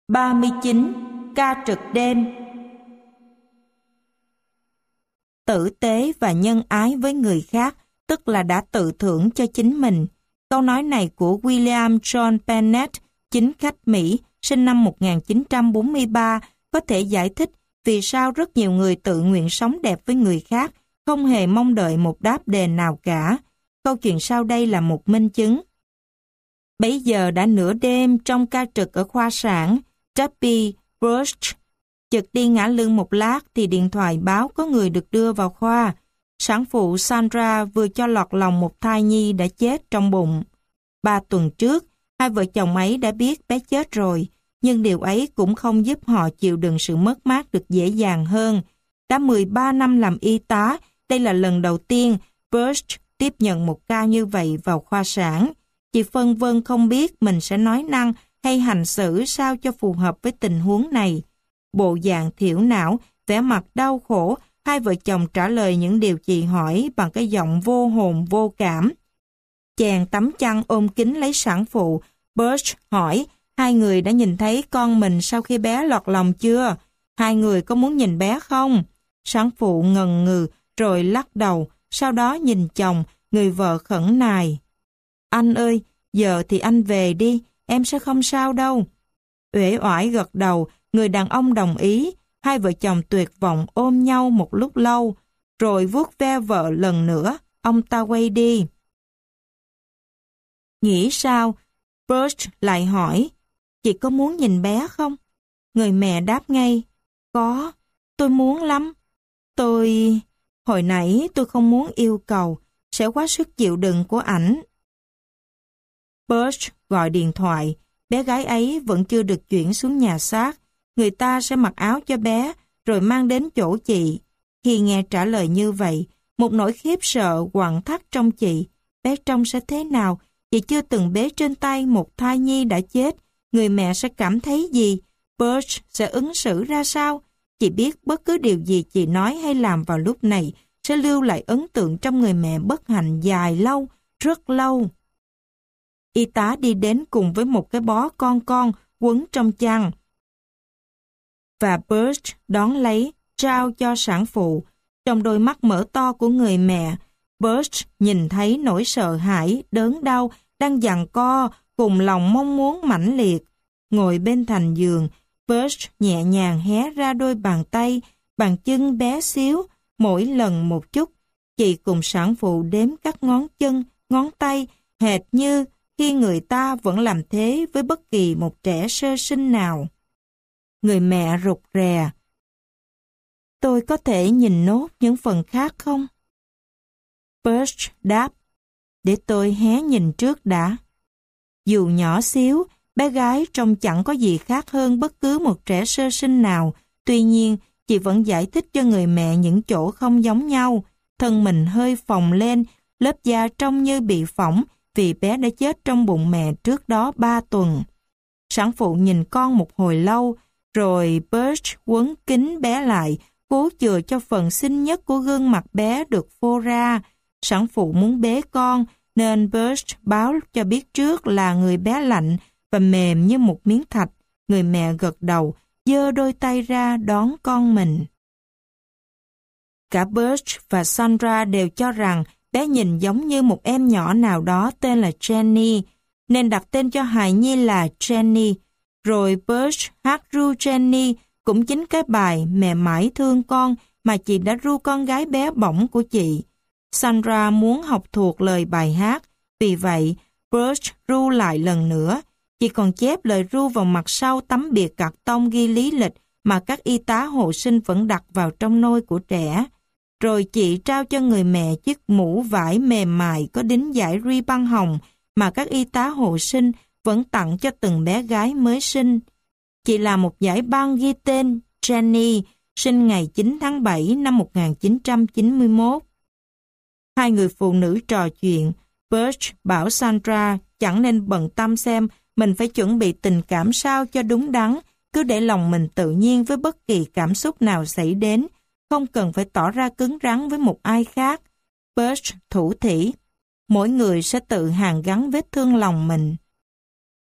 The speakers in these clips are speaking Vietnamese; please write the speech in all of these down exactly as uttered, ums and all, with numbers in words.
ba mươi chín. Ca trực đêm. Tử tế và nhân ái với người khác, tức là đã tự thưởng cho chính mình. Câu nói này của William John Bennett, chính khách Mỹ, sinh năm một nghìn chín trăm bốn mươi ba, có thể giải thích vì sao rất nhiều người tự nguyện sống đẹp với người khác, không hề mong đợi một đáp đền nào cả. Câu chuyện sau đây là một minh chứng. Bấy giờ đã nửa đêm trong ca trực ở khoa sản, Debbie Burch chợt đi ngả lưng một lát thì điện thoại báo có người được đưa vào khoa. Sản phụ Sandra vừa cho lọt lòng một thai nhi đã chết trong bụng. Ba tuần trước, hai vợ chồng ấy đã biết bé chết rồi, nhưng điều ấy cũng không giúp họ chịu đựng sự mất mát được dễ dàng hơn. Đã mười ba năm làm y tá, đây là lần đầu tiên Burch tiếp nhận một ca như vậy vào khoa sản. Chị phân vân không biết mình sẽ nói năng hay hành xử sao cho phù hợp với tình huống này. Bộ dạng thiểu não, vẻ mặt đau khổ, hai vợ chồng trả lời những điều chị hỏi bằng cái giọng vô hồn vô cảm. Chàng tấm chăn ôm kín lấy sản phụ. Burch hỏi, hai người đã nhìn thấy con mình sau khi bé lọt lòng chưa? Hai người có muốn nhìn bé không? Sản phụ ngần ngừ rồi lắc đầu, sau đó nhìn chồng, người vợ khẩn nài. Anh ơi, giờ thì anh về đi, em sẽ không sao đâu. Uể oải gật đầu, người đàn ông đồng ý. Hai vợ chồng tuyệt vọng ôm nhau một lúc lâu, rồi vuốt ve vợ lần nữa, ông ta quay đi. Nghĩ sao? Burch lại hỏi, chị có muốn nhìn bé không? Người mẹ đáp ngay, có, tôi muốn lắm. Tôi... Hồi nãy tôi không muốn yêu cầu, sẽ quá sức chịu đựng của ảnh. Burch gọi điện thoại, bé gái ấy vẫn chưa được chuyển xuống nhà xác. Người ta sẽ mặc áo cho bé, rồi mang đến chỗ chị. Khi nghe trả lời như vậy, một nỗi khiếp sợ quặn thắt trong chị. Bé trông sẽ thế nào? Chị chưa từng bế trên tay một thai nhi đã chết. Người mẹ sẽ cảm thấy gì? Burch sẽ ứng xử ra sao? Chị biết bất cứ điều gì chị nói hay làm vào lúc này sẽ lưu lại ấn tượng trong người mẹ bất hạnh dài lâu, rất lâu. Y tá đi đến cùng với một cái bó con con quấn trong chăn. Và Burch đón lấy, trao cho sản phụ. Trong đôi mắt mở to của người mẹ, Burch nhìn thấy nỗi sợ hãi, đớn đau, đang giằng co, cùng lòng mong muốn mãnh liệt. Ngồi bên thành giường, Burch nhẹ nhàng hé ra đôi bàn tay, bàn chân bé xíu, mỗi lần một chút. Chị cùng sản phụ đếm các ngón chân, ngón tay, hệt như khi người ta vẫn làm thế với bất kỳ một trẻ sơ sinh nào. Người mẹ rụt rè. Tôi có thể nhìn nốt những phần khác không? Burch đáp, để tôi hé nhìn trước đã. Dù nhỏ xíu, bé gái trông chẳng có gì khác hơn bất cứ một trẻ sơ sinh nào. Tuy nhiên, chị vẫn giải thích cho người mẹ những chỗ không giống nhau. Thân mình hơi phồng lên, lớp da trông như bị phỏng vì bé đã chết trong bụng mẹ trước đó ba tuần. Sản phụ nhìn con một hồi lâu, rồi Burch quấn kín bé lại, cố chừa cho phần xinh nhất của gương mặt bé được phô ra. Sản phụ muốn bế con, nên Burch báo cho biết trước là người bé lạnh và mềm như một miếng thạch. Người mẹ gật đầu, giơ đôi tay ra đón con mình. Cả Burch và Sandra đều cho rằng bé nhìn giống như một em nhỏ nào đó tên là Jenny, nên đặt tên cho hài nhi là Jenny. Rồi Burch hát ru Jenny, cũng chính cái bài Mẹ mãi thương con mà chị đã ru con gái bé bỏng của chị. Sandra muốn học thuộc lời bài hát, vì vậy Burch ru lại lần nữa. Chị còn chép lời ru vào mặt sau tấm bìa cạc tông ghi lý lịch mà các y tá hộ sinh vẫn đặt vào trong nôi của trẻ. Rồi chị trao cho người mẹ chiếc mũ vải mềm mại có đính dải ri băng hồng mà các y tá hộ sinh vẫn tặng cho từng bé gái mới sinh. Chị làm một dải băng ghi tên Jenny, sinh ngày chín tháng bảy năm một nghìn chín trăm chín mươi mốt. Hai người phụ nữ trò chuyện. Burch bảo Sandra chẳng nên bận tâm xem mình phải chuẩn bị tình cảm sao cho đúng đắn, cứ để lòng mình tự nhiên với bất kỳ cảm xúc nào xảy đến, không cần phải tỏ ra cứng rắn với một ai khác. Burch thủ thỉ, mỗi người sẽ tự hàn gắn vết thương lòng mình.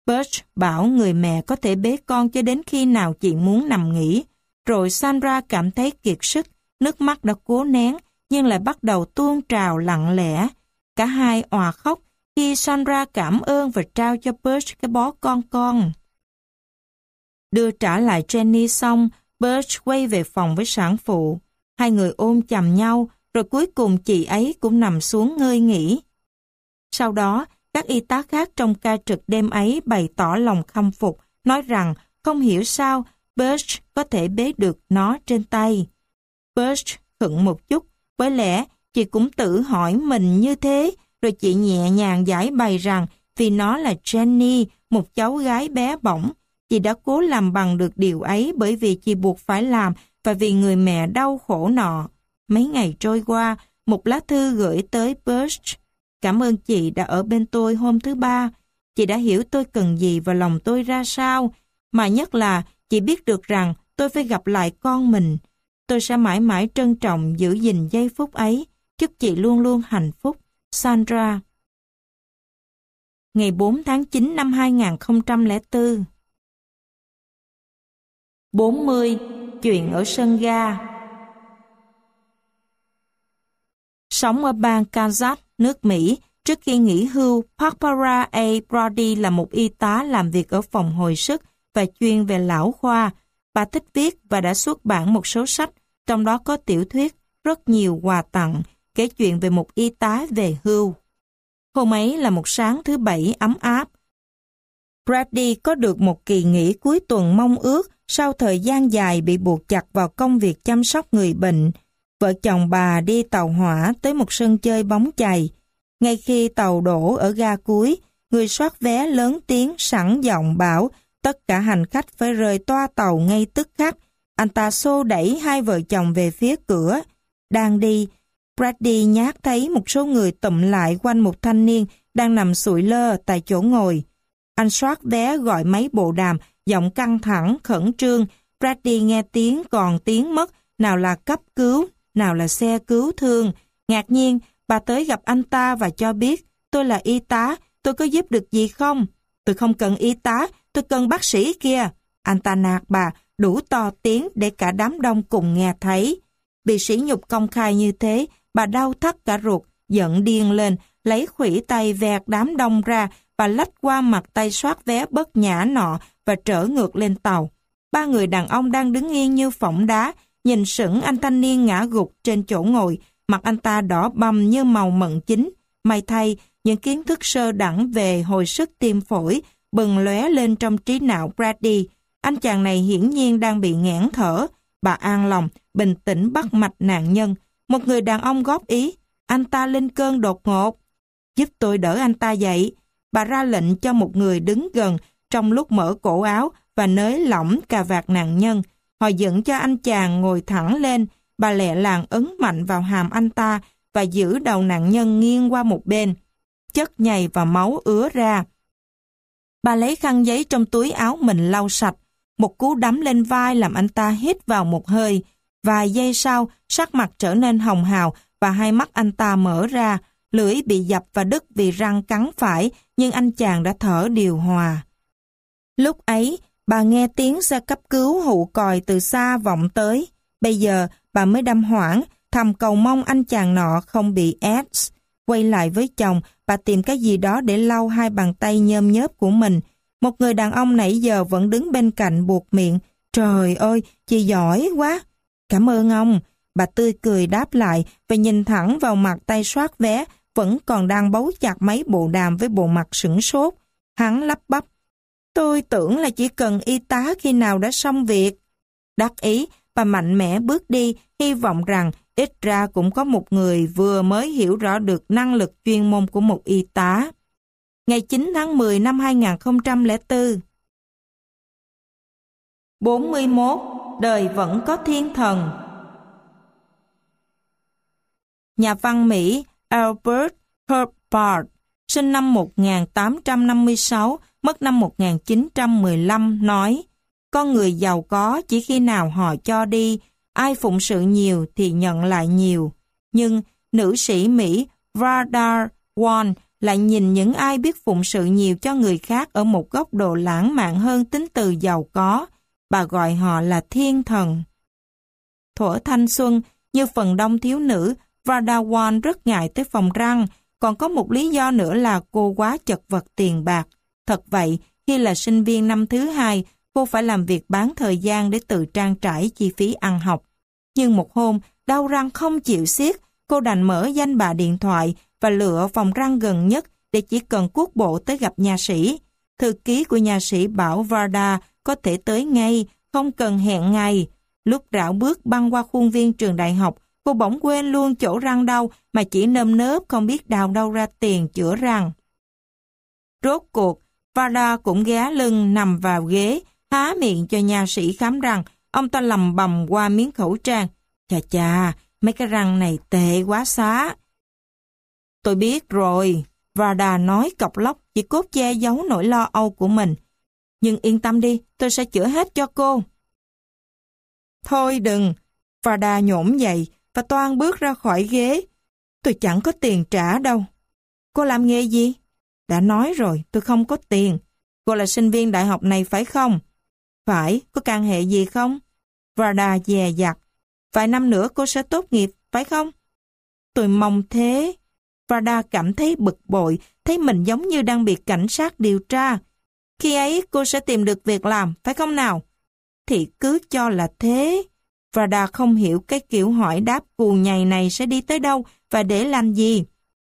Birch bảo người mẹ có thể bế con cho đến khi nào chị muốn nằm nghỉ. Rồi Sandra cảm thấy kiệt sức, nước mắt đã cố nén, nhưng lại bắt đầu tuôn trào lặng lẽ. Cả hai òa khóc khi Sandra cảm ơn và trao cho Birch cái bó con con. Đưa trả lại Jenny xong, Birch quay về phòng với sản phụ. Hai người ôm chầm nhau, rồi cuối cùng chị ấy cũng nằm xuống ngơi nghỉ. Sau đó, các y tá khác trong ca trực đêm ấy bày tỏ lòng khâm phục, nói rằng không hiểu sao Birch có thể bế được nó trên tay. Birch khựng một chút, bởi lẽ chị cũng tự hỏi mình như thế, rồi chị nhẹ nhàng giải bày rằng vì nó là Jenny, một cháu gái bé bỏng. Chị đã cố làm bằng được điều ấy bởi vì chị buộc phải làm và vì người mẹ đau khổ nọ. Mấy ngày trôi qua, một lá thư gửi tới Birch. Cảm ơn chị đã ở bên tôi hôm thứ ba. Chị đã hiểu tôi cần gì và lòng tôi ra sao. Mà nhất là chị biết được rằng tôi phải gặp lại con mình. Tôi sẽ mãi mãi trân trọng giữ gìn giây phút ấy. Chúc chị luôn luôn hạnh phúc. Sandra. Ngày bốn tháng chín năm hai nghìn không trăm lẻ bốn. bốn mươi. Chuyện ở sân ga. Sống ở bang Kansas, nước Mỹ, trước khi nghỉ hưu, Barbara A. Brody là một y tá làm việc ở phòng hồi sức và chuyên về lão khoa. Bà thích viết và đã xuất bản một số sách, trong đó có tiểu thuyết, rất nhiều quà tặng, kể chuyện về một y tá về hưu. Hôm ấy là một sáng thứ Bảy ấm áp. Brady có được một kỳ nghỉ cuối tuần mong ước sau thời gian dài bị buộc chặt vào công việc chăm sóc người bệnh. Vợ chồng bà đi tàu hỏa tới một sân chơi bóng chày. Ngay khi tàu đổ ở ga cuối, người soát vé lớn tiếng sẵn giọng bảo tất cả hành khách phải rời toa tàu ngay tức khắc. Anh ta xô đẩy hai vợ chồng về phía cửa. Đang đi, Brady nhát thấy một số người tụm lại quanh một thanh niên đang nằm sụi lơ tại chỗ ngồi. Anh soát vé gọi máy bộ đàm, giọng căng thẳng, khẩn trương. Brady nghe tiếng còn tiếng mất, nào là cấp cứu, nào là xe cứu thương. Ngạc nhiên, bà tới gặp anh ta và cho biết, tôi là y tá, tôi có giúp được gì không? Tôi không cần y tá, tôi cần bác sĩ kia. Anh ta nạt bà, đủ to tiếng để cả đám đông cùng nghe thấy. Bị sỉ nhục công khai như thế, bà đau thắt cả ruột, giận điên lên, lấy khuỷu tay vẹt đám đông ra và lách qua mặt tay soát vé bất nhã nọ và trở ngược lên tàu. Ba người đàn ông đang đứng yên như phỏng đá, nhìn sững anh thanh niên ngã gục trên chỗ ngồi, mặt anh ta đỏ bầm như màu mận chín. May thay, những kiến thức sơ đẳng về hồi sức tim phổi bừng lóe lên trong trí não Brady. Anh chàng này hiển nhiên đang bị nghẽn thở. Bà an lòng, bình tĩnh bắt mạch nạn nhân. Một người đàn ông góp ý, anh ta lên cơn đột ngột. Giúp tôi đỡ anh ta dậy. Bà ra lệnh cho một người đứng gần trong lúc mở cổ áo và nới lỏng cà vạt nạn nhân. Họ dựng cho anh chàng ngồi thẳng lên. Bà lẹ làng ấn mạnh vào hàm anh ta và giữ đầu nạn nhân nghiêng qua một bên. Chất nhầy và máu ứa ra. Bà lấy khăn giấy trong túi áo mình lau sạch. Một cú đấm lên vai làm anh ta hít vào một hơi. Vài giây sau, sắc mặt trở nên hồng hào và hai mắt anh ta mở ra. Lưỡi bị dập và đứt vì răng cắn phải, nhưng anh chàng đã thở điều hòa. Lúc ấy, bà nghe tiếng xe cấp cứu hụ còi từ xa vọng tới. Bây giờ, bà mới đâm hoảng, thầm cầu mong anh chàng nọ không bị AIDS. Quay lại với chồng, bà tìm cái gì đó để lau hai bàn tay nhơm nhớp của mình. Một người đàn ông nãy giờ vẫn đứng bên cạnh buộc miệng. Trời ơi, chị giỏi quá. Cảm ơn ông. Bà tươi cười đáp lại và nhìn thẳng vào mặt tay soát vé, vẫn còn đang bấu chặt máy bộ đàm với bộ mặt sửng sốt. Hắn lắp bắp. Tôi tưởng là chỉ cần y tá khi nào đã xong việc. Đắc ý, bà mạnh mẽ bước đi, hy vọng rằng ít ra cũng có một người vừa mới hiểu rõ được năng lực chuyên môn của một y tá. Ngày chín tháng mười năm hai nghìn không trăm lẻ bốn. bốn mươi mốt. Đời vẫn có thiên thần. Nhà văn Mỹ Albert Hubbard, sinh năm một nghìn tám trăm năm mươi sáu, mất năm một nghìn chín trăm mười lăm, nói: con người giàu có chỉ khi nào họ cho đi, ai phụng sự nhiều thì nhận lại nhiều. Nhưng nữ sĩ Mỹ Varda Wall lại nhìn những ai biết phụng sự nhiều cho người khác ở một góc độ lãng mạn hơn tính từ giàu có. Bà gọi họ là thiên thần. Thuở thanh xuân, như phần đông thiếu nữ, Varda Won rất ngại tới phòng răng. Còn có một lý do nữa là cô quá chật vật tiền bạc. Thật vậy, khi là sinh viên năm thứ hai, cô phải làm việc bán thời gian để tự trang trải chi phí ăn học. Nhưng một hôm, đau răng không chịu xiết, cô đành mở danh bạ điện thoại và lựa phòng răng gần nhất để chỉ cần cuốc bộ tới gặp nha sĩ. Thư ký của nha sĩ bảo Varda có thể tới ngay, không cần hẹn ngày. Lúc rảo bước băng qua khuôn viên trường đại học, cô bỗng quên luôn chỗ răng đau mà chỉ nơm nớp không biết đào đâu ra tiền chữa răng. Rốt cuộc, Varda cũng ghé lưng nằm vào ghế, há miệng cho nha sĩ khám răng. Ông ta lầm bầm qua miếng khẩu trang. Chà chà, mấy cái răng này tệ quá xá. Tôi biết rồi, Varda nói cọc lóc, chỉ cốt che giấu nỗi lo âu của mình. Nhưng yên tâm đi, tôi sẽ chữa hết cho cô. Thôi đừng, Varda nhổm dậy và toan bước ra khỏi ghế. Tôi chẳng có tiền trả đâu. Cô làm nghề gì? Đã nói rồi, tôi không có tiền. Cô là sinh viên đại học này phải không? Phải, có can hệ gì không? Varda dè dặt. Vài năm nữa cô sẽ tốt nghiệp, phải không? Tôi mong thế. Varda cảm thấy bực bội, thấy mình giống như đang bị cảnh sát điều tra. Khi ấy cô sẽ tìm được việc làm, phải không nào? Thì cứ cho là thế. Varda không hiểu cái kiểu hỏi đáp cù nhầy này sẽ đi tới đâu và để làm gì.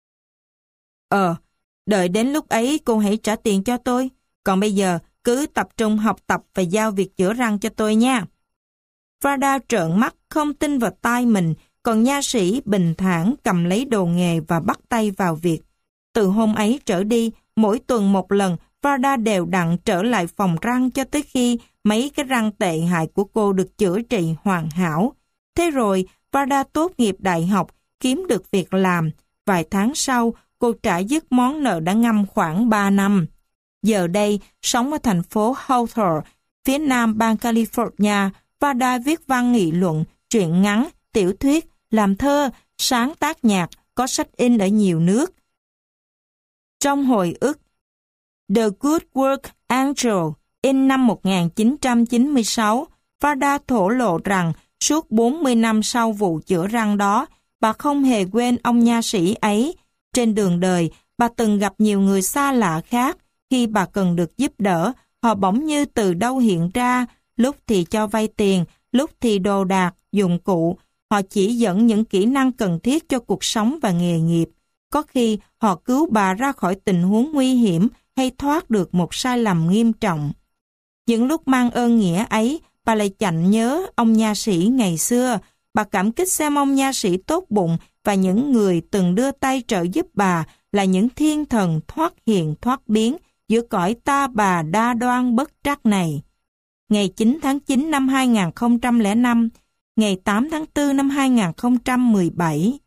Ờ, đợi đến lúc ấy cô hãy trả tiền cho tôi. Còn bây giờ cứ tập trung học tập và giao việc chữa răng cho tôi nha. Varda trợn mắt không tin vào tai mình, còn nha sĩ bình thản cầm lấy đồ nghề và bắt tay vào việc. Từ hôm ấy trở đi, mỗi tuần một lần, Varda đều đặn trở lại phòng răng cho tới khi mấy cái răng tệ hại của cô được chữa trị hoàn hảo. Thế rồi, Varda tốt nghiệp đại học, kiếm được việc làm. Vài tháng sau, cô trả dứt món nợ đã ngâm khoảng ba năm. Giờ đây, sống ở thành phố Hawthorne, phía nam bang California, Varda viết văn nghị luận, truyện ngắn, tiểu thuyết, làm thơ, sáng tác nhạc, có sách in ở nhiều nước. Trong hồi ức The Good Work Angel in năm một nghìn chín trăm chín mươi sáu, Varda thổ lộ rằng suốt bốn mươi năm sau vụ chữa răng đó, bà không hề quên ông nha sĩ ấy. Trên đường đời, bà từng gặp nhiều người xa lạ khác. Khi bà cần được giúp đỡ, họ bỗng như từ đâu hiện ra, lúc thì cho vay tiền, lúc thì đồ đạc, dụng cụ. Họ chỉ dẫn những kỹ năng cần thiết cho cuộc sống và nghề nghiệp. Có khi họ cứu bà ra khỏi tình huống nguy hiểm hay thoát được một sai lầm nghiêm trọng. Những lúc mang ơn nghĩa ấy, bà lại chạnh nhớ ông nha sĩ ngày xưa. Bà cảm kích xem ông nha sĩ tốt bụng và những người từng đưa tay trợ giúp bà là những thiên thần thoát hiện thoát biến giữa cõi ta bà đa đoan bất trắc này. Ngày chín tháng chín năm hai nghìn không trăm lẻ năm, ngày tám tháng tư năm hai nghìn không trăm mười bảy.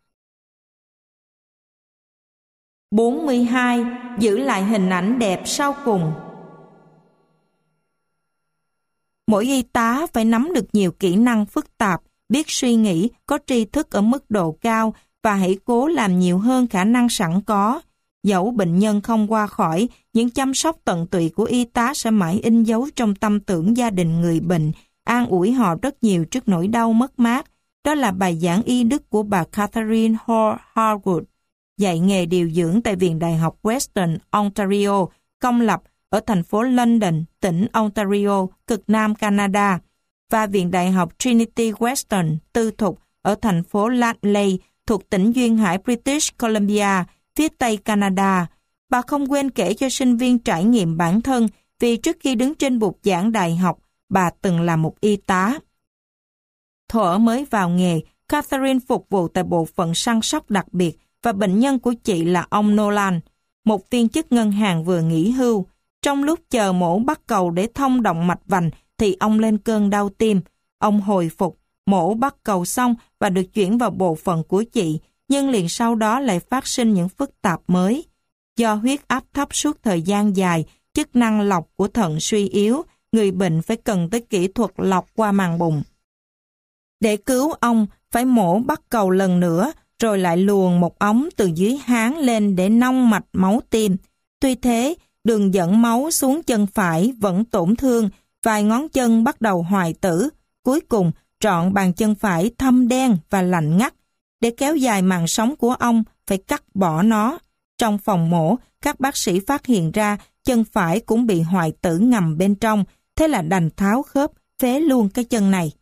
bốn mươi hai. Giữ lại hình ảnh đẹp sau cùng. Mỗi y tá phải nắm được nhiều kỹ năng phức tạp, biết suy nghĩ, có tri thức ở mức độ cao và hãy cố làm nhiều hơn khả năng sẵn có. Dẫu bệnh nhân không qua khỏi, những chăm sóc tận tụy của y tá sẽ mãi in dấu trong tâm tưởng gia đình người bệnh, an ủi họ rất nhiều trước nỗi đau mất mát. Đó là bài giảng y đức của bà Catherine Hall Harwood, dạy nghề điều dưỡng tại Viện Đại học Western Ontario, công lập ở thành phố London, tỉnh Ontario, cực Nam Canada, và Viện Đại học Trinity Western, tư thục ở thành phố Langley, thuộc tỉnh duyên hải British Columbia, phía Tây Canada. Bà không quên kể cho sinh viên trải nghiệm bản thân vì trước khi đứng trên bục giảng đại học, bà từng là một y tá. Thuở mới vào nghề, Catherine phục vụ tại bộ phận săn sóc đặc biệt và bệnh nhân của chị là ông Nolan, một viên chức ngân hàng vừa nghỉ hưu. Trong lúc chờ mổ bắt cầu để thông động mạch vành thì ông lên cơn đau tim. Ông hồi phục, mổ bắt cầu xong và được chuyển vào bộ phận của chị, nhưng liền sau đó lại phát sinh những phức tạp mới. Do huyết áp thấp suốt thời gian dài, chức năng lọc của thận suy yếu, người bệnh phải cần tới kỹ thuật lọc qua màng bụng. Để cứu ông, phải mổ bắt cầu lần nữa, rồi lại luồn một ống từ dưới háng lên để nong mạch máu tim. Tuy thế, đường dẫn máu xuống chân phải vẫn tổn thương, vài ngón chân bắt đầu hoại tử. Cuối cùng, trọn bàn chân phải thâm đen và lạnh ngắt. Để kéo dài mạng sống của ông, phải cắt bỏ nó. Trong phòng mổ, các bác sĩ phát hiện ra chân phải cũng bị hoại tử ngầm bên trong, thế là đành tháo khớp, phế luôn cái chân này.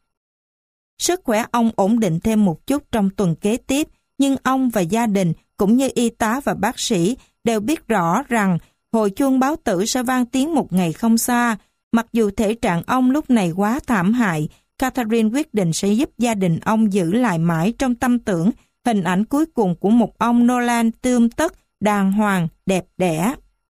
Sức khỏe ông ổn định thêm một chút trong tuần kế tiếp, nhưng ông và gia đình cũng như y tá và bác sĩ đều biết rõ rằng hồi chuông báo tử sẽ vang tiếng một ngày không xa. Mặc dù thể trạng ông lúc này quá thảm hại, Catherine quyết định sẽ giúp gia đình ông giữ lại mãi trong tâm tưởng hình ảnh cuối cùng của một ông Nolan tươm tất, đàng hoàng, đẹp đẽ.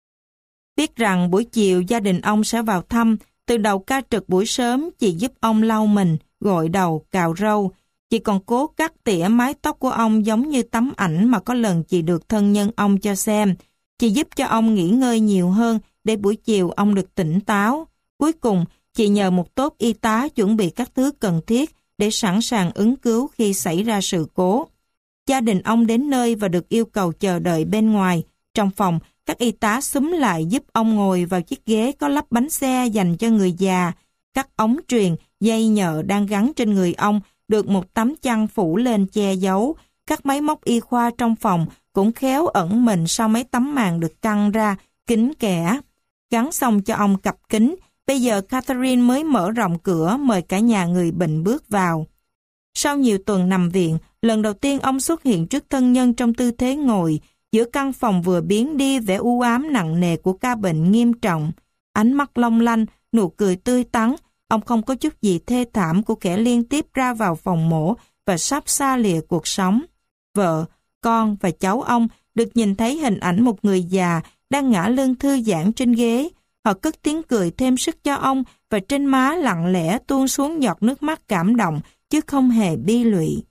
Biết rằng buổi chiều gia đình ông sẽ vào thăm, từ đầu ca trực buổi sớm chị giúp ông lau mình, gội đầu, cạo râu. Chị còn cố cắt tỉa mái tóc của ông giống như tấm ảnh mà có lần chị được thân nhân ông cho xem. Chị giúp cho ông nghỉ ngơi nhiều hơn để buổi chiều ông được tỉnh táo. Cuối cùng, chị nhờ một tốp y tá chuẩn bị các thứ cần thiết để sẵn sàng ứng cứu khi xảy ra sự cố. Gia đình ông đến nơi và được yêu cầu chờ đợi bên ngoài. Trong phòng, các y tá xúm lại giúp ông ngồi vào chiếc ghế có lắp bánh xe dành cho người già. Các ống truyền, dây nhợ đang gắn trên người ông được một tấm chăn phủ lên che giấu. Các máy móc y khoa trong phòng cũng khéo ẩn mình sau mấy tấm màn được căng ra, kín kẽ. Gắn xong cho ông cặp kính, bây giờ Catherine mới mở rộng cửa mời cả nhà người bệnh bước vào. Sau nhiều tuần nằm viện, lần đầu tiên ông xuất hiện trước thân nhân trong tư thế ngồi, giữa căn phòng vừa biến đi vẻ u ám nặng nề của ca bệnh nghiêm trọng. Ánh mắt long lanh, nụ cười tươi tắn, ông không có chút gì thê thảm của kẻ liên tiếp ra vào phòng mổ và sắp xa lìa cuộc sống. Vợ, con và cháu ông được nhìn thấy hình ảnh một người già đang ngả lưng thư giãn trên ghế. Họ cất tiếng cười thêm sức cho ông và trên má lặng lẽ tuôn xuống giọt nước mắt cảm động chứ không hề bi lụy.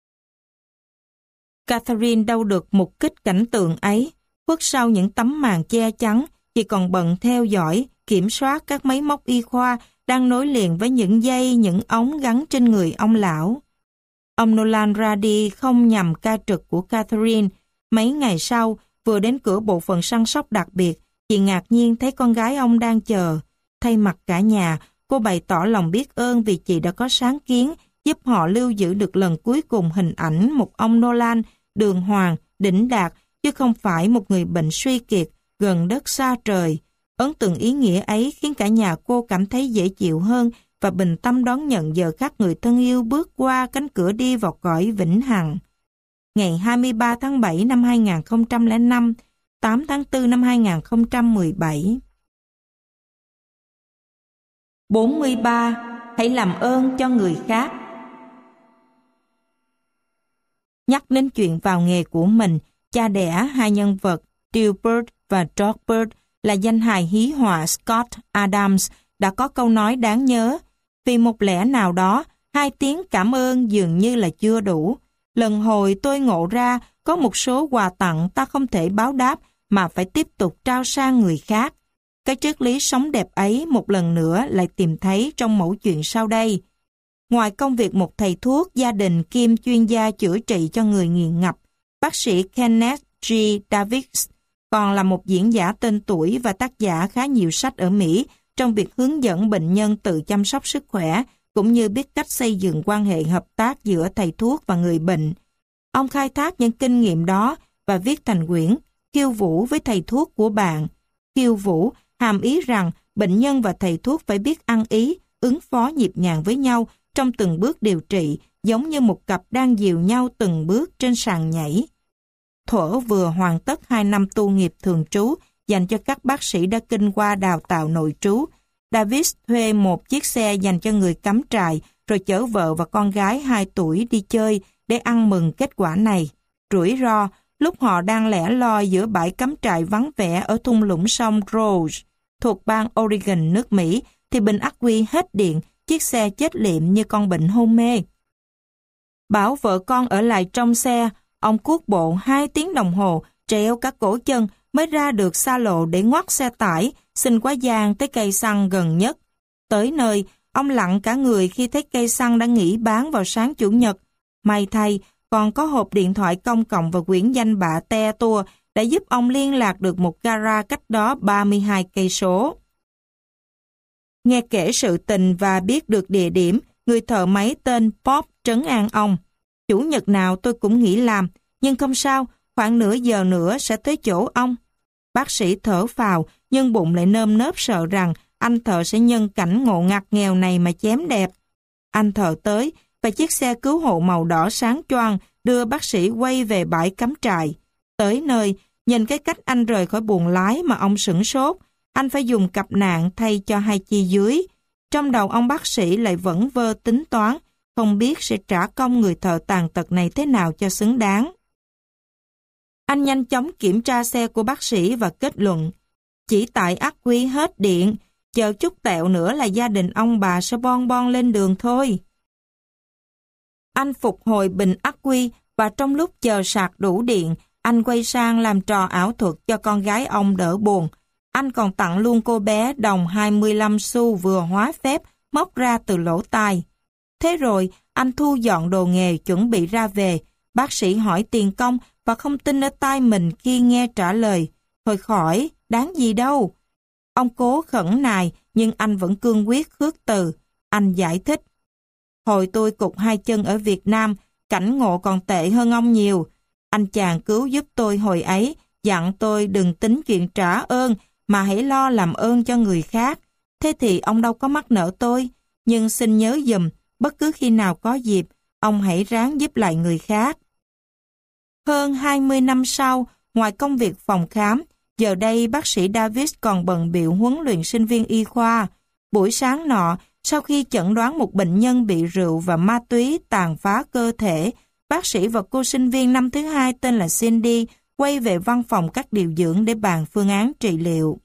Catherine đâu được mục kích cảnh tượng ấy. Khuất sau những tấm màn che chắn, chị còn bận theo dõi, kiểm soát các máy móc y khoa đang nối liền với những dây, những ống gắn trên người ông lão. Ông Nolan ra đi không nhằm ca trực của Catherine. Mấy ngày sau, vừa đến cửa bộ phận săn sóc đặc biệt, chị ngạc nhiên thấy con gái ông đang chờ. Thay mặt cả nhà, cô bày tỏ lòng biết ơn vì chị đã có sáng kiến giúp họ lưu giữ được lần cuối cùng hình ảnh một ông Nolan đường hoàng, đỉnh đạt, chứ không phải một người bệnh suy kiệt, gần đất xa trời. Ấn tượng ý nghĩa ấy khiến cả nhà cô cảm thấy dễ chịu hơn và bình tâm đón nhận giờ khắc người thân yêu bước qua cánh cửa đi vào cõi vĩnh hằng. Ngày hai mươi ba tháng bảy năm hai nghìn không trăm lẻ năm, tám tháng tư năm hai nghìn không trăm mười bảy. bốn mươi ba. Hãy làm ơn cho người khác. Nhắc đến chuyện vào nghề của mình, cha đẻ hai nhân vật Dilbert và Dogberg là danh hài hí họa Scott Adams đã có câu nói đáng nhớ: vì một lẽ nào đó, hai tiếng cảm ơn dường như là chưa đủ. Lần hồi tôi ngộ ra có một số quà tặng ta không thể báo đáp mà phải tiếp tục trao sang người khác. Cái triết lý sống đẹp ấy một lần nữa lại tìm thấy trong mẩu chuyện sau đây. Ngoài công việc một thầy thuốc gia đình kiêm chuyên gia chữa trị cho người nghiện ngập, bác sĩ Kenneth G. Davis còn là một diễn giả tên tuổi và tác giả khá nhiều sách ở Mỹ trong việc hướng dẫn bệnh nhân tự chăm sóc sức khỏe, cũng như biết cách xây dựng quan hệ hợp tác giữa thầy thuốc và người bệnh. Ông khai thác những kinh nghiệm đó và viết thành quyển Khiêu vũ với thầy thuốc của bạn. Khiêu vũ hàm ý rằng bệnh nhân và thầy thuốc phải biết ăn ý, ứng phó nhịp nhàng với nhau trong từng bước điều trị, giống như một cặp đang dìu nhau từng bước trên sàn nhảy. Thuở vừa hoàn tất hai năm tu nghiệp thường trú dành cho các bác sĩ đã kinh qua đào tạo nội trú, Davis thuê một chiếc xe dành cho người cắm trại rồi chở vợ và con gái hai tuổi đi chơi để ăn mừng kết quả này. Rủi ro, lúc họ đang lẻ loi giữa bãi cắm trại vắng vẻ ở thung lũng sông Rose, thuộc bang Oregon, nước Mỹ, thì bình ắc quy hết điện, chiếc xe chết liệm như con bệnh hôn mê. Bảo vợ con ở lại trong xe, ông cuốc bộ hai tiếng đồng hồ, treo cả cổ chân mới ra được xa lộ để ngoắt xe tải, xin quá giang tới cây xăng gần nhất. Tới nơi, ông lặng cả người khi thấy cây xăng đã nghỉ bán vào sáng Chủ nhật. May thay, còn có hộp điện thoại công cộng và quyển danh bạ te tua đã giúp ông liên lạc được một gara cách đó ba mươi hai cây số. Nghe kể sự tình và biết được địa điểm, người thợ máy tên Bob trấn an ông. Chủ nhật nào tôi cũng nghỉ làm, nhưng không sao, khoảng nửa giờ nữa sẽ tới chỗ ông. Bác sĩ thở phào, nhưng bụng lại nơm nớp sợ rằng anh thợ sẽ nhân cảnh ngộ ngặt nghèo này mà chém đẹp. Anh thợ tới, và chiếc xe cứu hộ màu đỏ sáng choang đưa bác sĩ quay về bãi cắm trại. Tới nơi, nhìn cái cách anh rời khỏi buồng lái mà ông sửng sốt, anh phải dùng cặp nạn thay cho hai chi dưới. Trong đầu ông bác sĩ lại vẫn vơ tính toán, không biết sẽ trả công người thợ tàn tật này thế nào cho xứng đáng. Anh nhanh chóng kiểm tra xe của bác sĩ và kết luận, chỉ tại ắc quy hết điện, chờ chút tẹo nữa là gia đình ông bà sẽ bon bon lên đường thôi. Anh phục hồi bình ắc quy và trong lúc chờ sạc đủ điện, anh quay sang làm trò ảo thuật cho con gái ông đỡ buồn. Anh còn tặng luôn cô bé đồng hai mươi lăm xu vừa hóa phép móc ra từ lỗ tai. Thế rồi, anh thu dọn đồ nghề chuẩn bị ra về. Bác sĩ hỏi tiền công và không tin ở tai mình khi nghe trả lời. Thôi khỏi, đáng gì đâu. Ông cố khẩn nài, nhưng anh vẫn cương quyết khước từ. Anh giải thích. Hồi tôi cụt hai chân ở Việt Nam, cảnh ngộ còn tệ hơn ông nhiều. Anh chàng cứu giúp tôi hồi ấy, dặn tôi đừng tính chuyện trả ơn, mà hãy lo làm ơn cho người khác. Thế thì ông đâu có mắc nợ tôi, nhưng xin nhớ giùm, bất cứ khi nào có dịp, ông hãy ráng giúp lại người khác. Hơn hai mươi năm sau, ngoài công việc phòng khám, giờ đây bác sĩ Davis còn bận bịu huấn luyện sinh viên y khoa. Buổi sáng nọ, sau khi chẩn đoán một bệnh nhân bị rượu và ma túy tàn phá cơ thể, bác sĩ và cô sinh viên năm thứ hai tên là Cindy quay về văn phòng các điều dưỡng để bàn phương án trị liệu.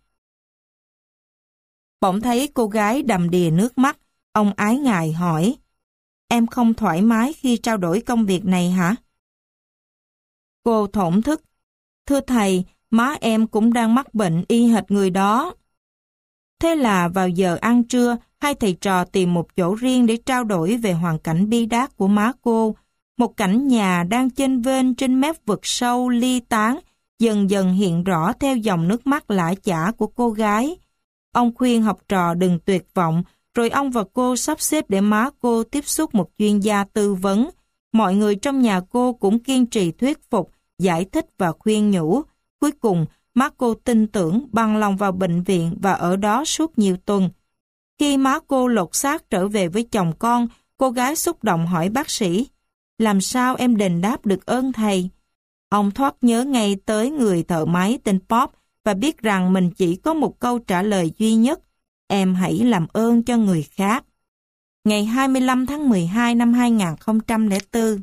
Bỗng thấy cô gái đầm đìa nước mắt, ông ái ngại hỏi, em không thoải mái khi trao đổi công việc này hả? Cô thổn thức, thưa thầy, má em cũng đang mắc bệnh y hệt người đó. Thế là vào giờ ăn trưa, hai thầy trò tìm một chỗ riêng để trao đổi về hoàn cảnh bi đát của má cô. Một cảnh nhà đang chênh vênh trên mép vực sâu ly tán, dần dần hiện rõ theo dòng nước mắt lã chã của cô gái. Ông khuyên học trò đừng tuyệt vọng, rồi ông và cô sắp xếp để má cô tiếp xúc một chuyên gia tư vấn. Mọi người trong nhà cô cũng kiên trì thuyết phục, giải thích và khuyên nhủ. Cuối cùng, má cô tin tưởng, bằng lòng vào bệnh viện và ở đó suốt nhiều tuần. Khi má cô lột xác trở về với chồng con, cô gái xúc động hỏi bác sĩ, làm sao em đền đáp được ơn thầy? Ông thoát nhớ ngay tới người thợ máy tên Bob và biết rằng mình chỉ có một câu trả lời duy nhất, em hãy làm ơn cho người khác. Ngày hai mươi lăm tháng mười hai năm hai nghìn không trăm lẻ bốn.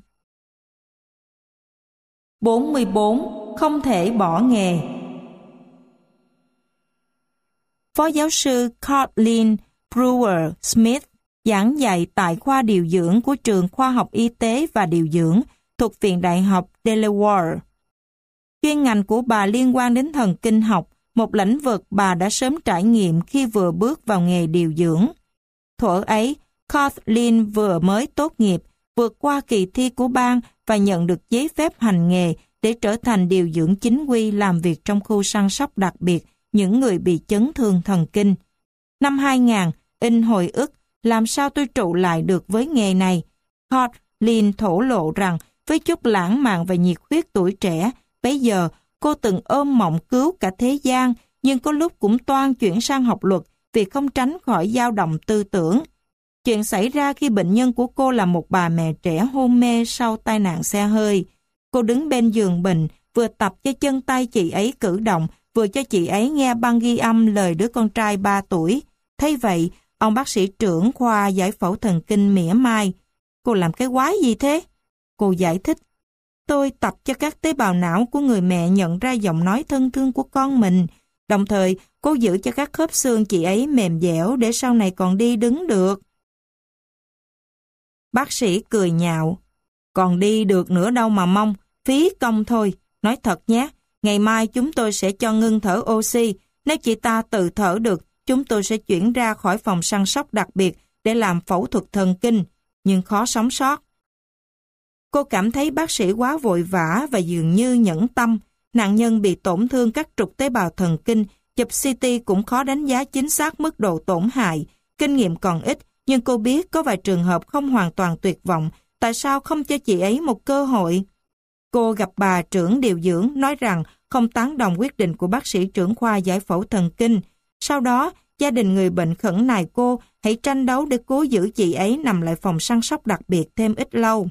bốn mươi bốn. Không thể bỏ nghề. Phó giáo sư Kathleen Brewer Smith giảng dạy tại khoa điều dưỡng của trường khoa học y tế và điều dưỡng thuộc Viện Đại học Delaware. Chuyên ngành của bà liên quan đến thần kinh học, một lĩnh vực bà đã sớm trải nghiệm khi vừa bước vào nghề điều dưỡng. Thuở ấy, Kathleen vừa mới tốt nghiệp, vượt qua kỳ thi của bang và nhận được giấy phép hành nghề để trở thành điều dưỡng chính quy làm việc trong khu săn sóc đặc biệt những người bị chấn thương thần kinh. Năm hai nghìn, in hồi ức, làm sao tôi trụ lại được với nghề này? Kathleen thổ lộ rằng với chút lãng mạn và nhiệt huyết tuổi trẻ, bấy giờ cô từng ôm mộng cứu cả thế gian, nhưng có lúc cũng toan chuyển sang học luật vì không tránh khỏi dao động tư tưởng. Chuyện xảy ra khi bệnh nhân của cô là một bà mẹ trẻ hôn mê sau tai nạn xe hơi. Cô đứng bên giường bệnh, vừa tập cho chân tay chị ấy cử động, vừa cho chị ấy nghe băng ghi âm lời đứa con trai ba tuổi. Thấy vậy, ông bác sĩ trưởng khoa giải phẫu thần kinh mỉa mai. Cô làm cái quái gì thế? Cô giải thích. Tôi tập cho các tế bào não của người mẹ nhận ra giọng nói thân thương của con mình. Đồng thời, cô giữ cho các khớp xương chị ấy mềm dẻo để sau này còn đi đứng được. Bác sĩ cười nhạo. Còn đi được nữa đâu mà mong, phí công thôi. Nói thật nhé, ngày mai chúng tôi sẽ cho ngưng thở oxy. Nếu chị ta tự thở được, chúng tôi sẽ chuyển ra khỏi phòng săn sóc đặc biệt để làm phẫu thuật thần kinh, nhưng khó sống sót. Cô cảm thấy bác sĩ quá vội vã và dường như nhẫn tâm. Nạn nhân bị tổn thương các trục tế bào thần kinh, chụp xê tê cũng khó đánh giá chính xác mức độ tổn hại. Kinh nghiệm còn ít, nhưng cô biết có vài trường hợp không hoàn toàn tuyệt vọng. Tại sao không cho chị ấy một cơ hội? Cô gặp bà trưởng điều dưỡng nói rằng không tán đồng quyết định của bác sĩ trưởng khoa giải phẫu thần kinh. Sau đó, gia đình người bệnh khẩn nài cô hãy tranh đấu để cố giữ chị ấy nằm lại phòng săn sóc đặc biệt thêm ít lâu.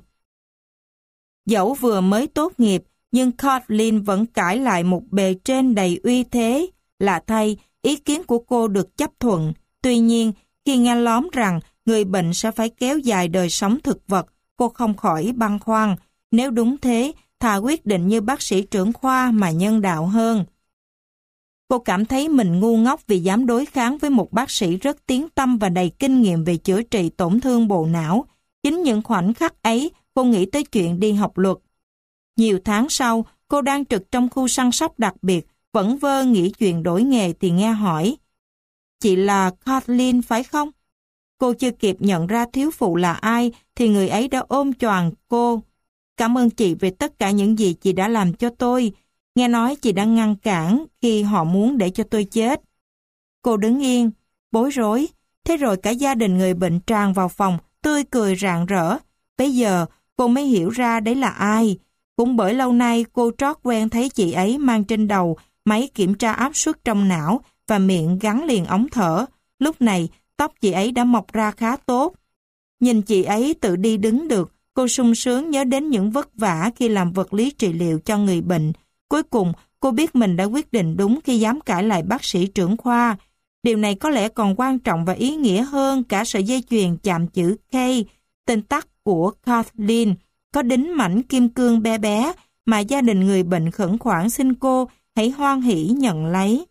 Dẫu vừa mới tốt nghiệp, nhưng Kathleen vẫn cãi lại một bề trên đầy uy thế. Lạ thay, ý kiến của cô được chấp thuận. Tuy nhiên, khi nghe lóm rằng người bệnh sẽ phải kéo dài đời sống thực vật, cô không khỏi băn khoăn. Nếu đúng thế, thà quyết định như bác sĩ trưởng khoa mà nhân đạo hơn. Cô cảm thấy mình ngu ngốc vì dám đối kháng với một bác sĩ rất tiếng tăm và đầy kinh nghiệm về chữa trị tổn thương bộ não. Chính những khoảnh khắc ấy, cô nghĩ tới chuyện đi học luật. Nhiều tháng sau, cô đang trực trong khu săn sóc đặc biệt, vẫn vơ nghĩ chuyện đổi nghề thì nghe hỏi. Chị là Kathleen phải không? Cô chưa kịp nhận ra thiếu phụ là ai thì người ấy đã ôm choàng cô. Cảm ơn chị về tất cả những gì chị đã làm cho tôi. Nghe nói chị đã ngăn cản khi họ muốn để cho tôi chết. Cô đứng yên, bối rối. Thế rồi cả gia đình người bệnh tràn vào phòng, tươi cười rạng rỡ. Bây giờ cô mới hiểu ra đấy là ai. Cũng bởi lâu nay cô trót quen thấy chị ấy mang trên đầu máy kiểm tra áp suất trong não và miệng gắn liền ống thở. Lúc này tóc chị ấy đã mọc ra khá tốt. Nhìn chị ấy tự đi đứng được, cô sung sướng nhớ đến những vất vả khi làm vật lý trị liệu cho người bệnh. Cuối cùng, cô biết mình đã quyết định đúng khi dám cãi lại bác sĩ trưởng khoa. Điều này có lẽ còn quan trọng và ý nghĩa hơn cả sợi dây chuyền chạm chữ K, tên tắt của Kathleen, có đính mảnh kim cương bé bé mà gia đình người bệnh khẩn khoản xin cô hãy hoan hỷ nhận lấy.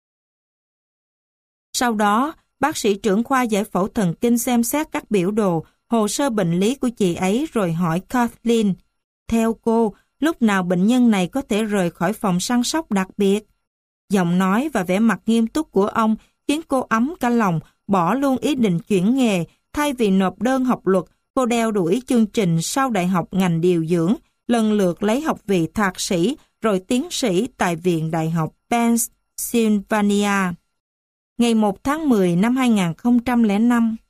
Sau đó, bác sĩ trưởng khoa giải phẫu thần kinh xem xét các biểu đồ, hồ sơ bệnh lý của chị ấy rồi hỏi Kathleen. Theo cô, lúc nào bệnh nhân này có thể rời khỏi phòng săn sóc đặc biệt? Giọng nói và vẻ mặt nghiêm túc của ông khiến cô ấm cả lòng, bỏ luôn ý định chuyển nghề. Thay vì nộp đơn học luật, cô đeo đuổi chương trình sau đại học ngành điều dưỡng, lần lượt lấy học vị thạc sĩ rồi tiến sĩ tại Viện Đại học Pennsylvania. Ngày một tháng mười năm hai nghìn không trăm lẻ năm,